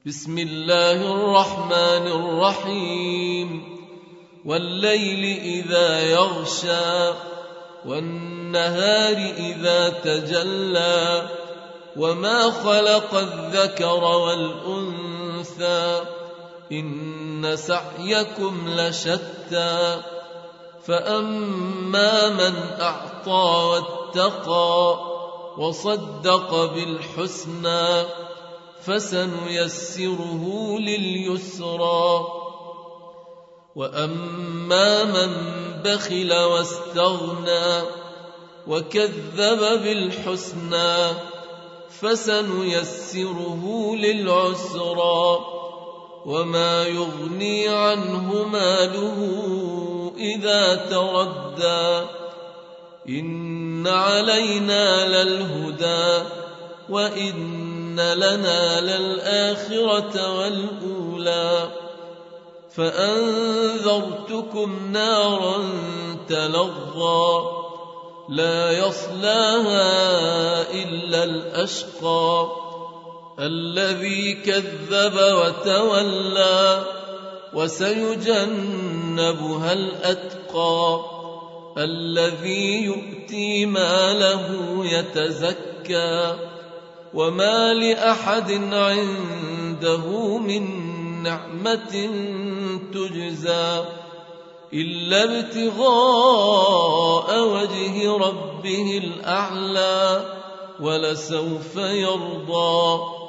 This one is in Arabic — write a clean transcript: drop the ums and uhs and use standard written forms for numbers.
بسم الله الرحمن الرحيم والليل إذا يغشى والنهار إذا تجلى وما خلق الذكر والأنثى إن سعيكم لشتى فأما من أعطى واتقى وصدق بالحسنى فسنيسره لليسرى وأما من بخل واستغنى وكذب بالحسنى فسنيسره للعسرى وما يغني عنه ماله إذا تردى إن علينا للهدى وإن لنا للآخرة والأولى فأنذرتكم نارا تلظى لا يصلاها إلا الأشقى الذي كذب وتولى وسيجنبها الأتقى الذي يؤتي ماله يتزكى وما لأحد عنده من نعمة تجزى إلا ابتغاء وجه ربه الأعلى ولسوف يرضى